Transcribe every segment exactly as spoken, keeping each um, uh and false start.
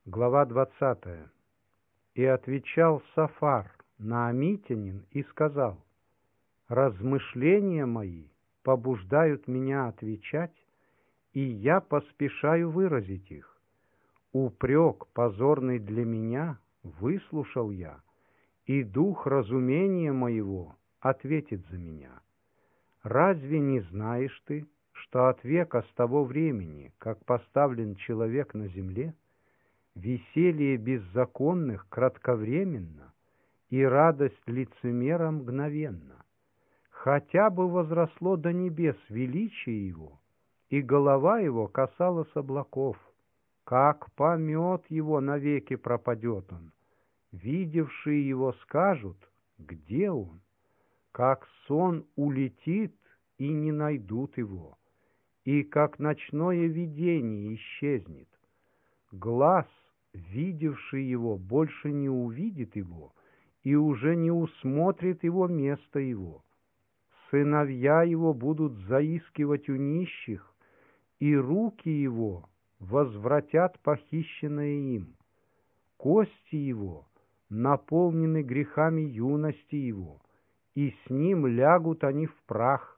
Глава двадцатая. «И отвечал Сафар Наамитянин и сказал: размышления мои побуждают меня отвечать, и я поспешаю выразить их. Упрек позорный для меня выслушал я, и дух разумения моего ответит за меня. Разве не знаешь ты, что от века с того времени, как поставлен человек на земле, веселье беззаконных кратковременно, и радость лицемера мгновенна? Хотя бы возросло до небес величие его, и голова его касалась облаков, как помет его навеки пропадет он. Видевшие его скажут: где он? Как сон улетит, и не найдут его, и как ночное видение исчезнет. Глаз, видевший его, больше не увидит его, и уже не усмотрит его место его. Сыновья его будут заискивать у нищих, и руки его возвратят похищенное им. Кости его наполнены грехами юности его, и с ним лягут они в прах.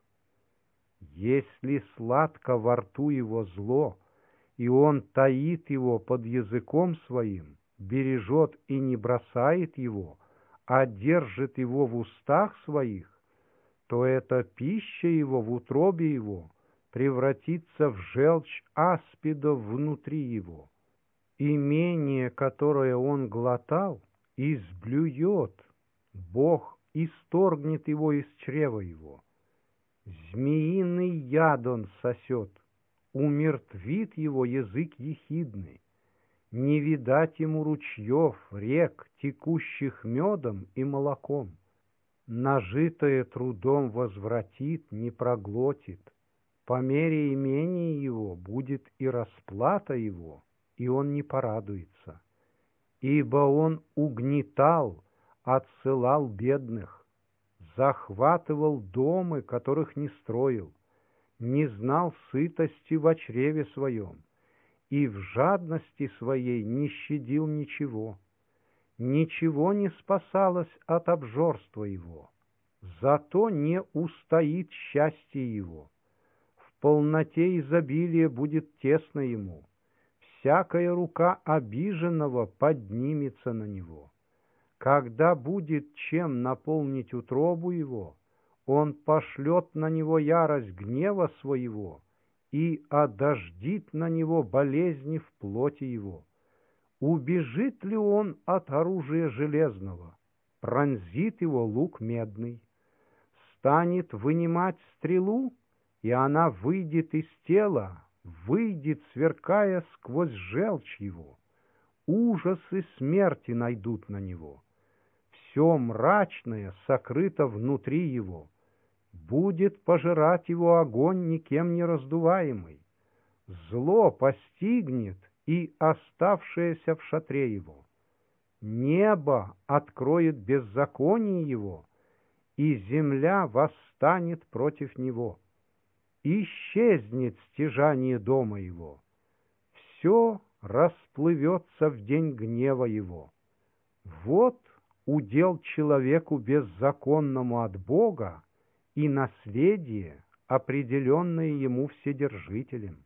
Если сладко во рту его зло, и он таит его под языком своим, бережет и не бросает его, а держит его в устах своих, то эта пища его в утробе его превратится в желчь аспидов внутри его. Имение, которое он глотал, изблюет, Бог исторгнет его из чрева его. Змеиный яд он сосет, умертвит его язык ехидный. Не видать ему ручьев, рек, текущих медом и молоком. Нажитое трудом возвратит, не проглотит. По мере имения его будет и расплата его, и он не порадуется. Ибо он угнетал, отсылал бедных, захватывал домы, которых не строил, не знал сытости во чреве своем, и в жадности своей не щадил ничего. Ничего не спасалось от обжорства его, зато не устоит счастье его. В полноте изобилия будет тесно ему, всякая рука обиженного поднимется на него. Когда будет чем наполнить утробу его, он пошлет на него ярость гнева своего и одождит на него болезни в плоти его. Убежит ли он от оружия железного? Пронзит его лук медный. Станет вынимать стрелу, и она выйдет из тела, выйдет, сверкая сквозь желчь его. Ужасы смерти найдут на него. Все мрачное сокрыто внутри его. Будет пожирать его огонь, никем не раздуваемый. Зло постигнет и оставшееся в шатре его. Небо откроет беззаконие его, и земля восстанет против него. Исчезнет стяжание дома его. Все расплывется в день гнева его. Вот удел человеку беззаконному от Бога и наследие, определенное ему Вседержителем.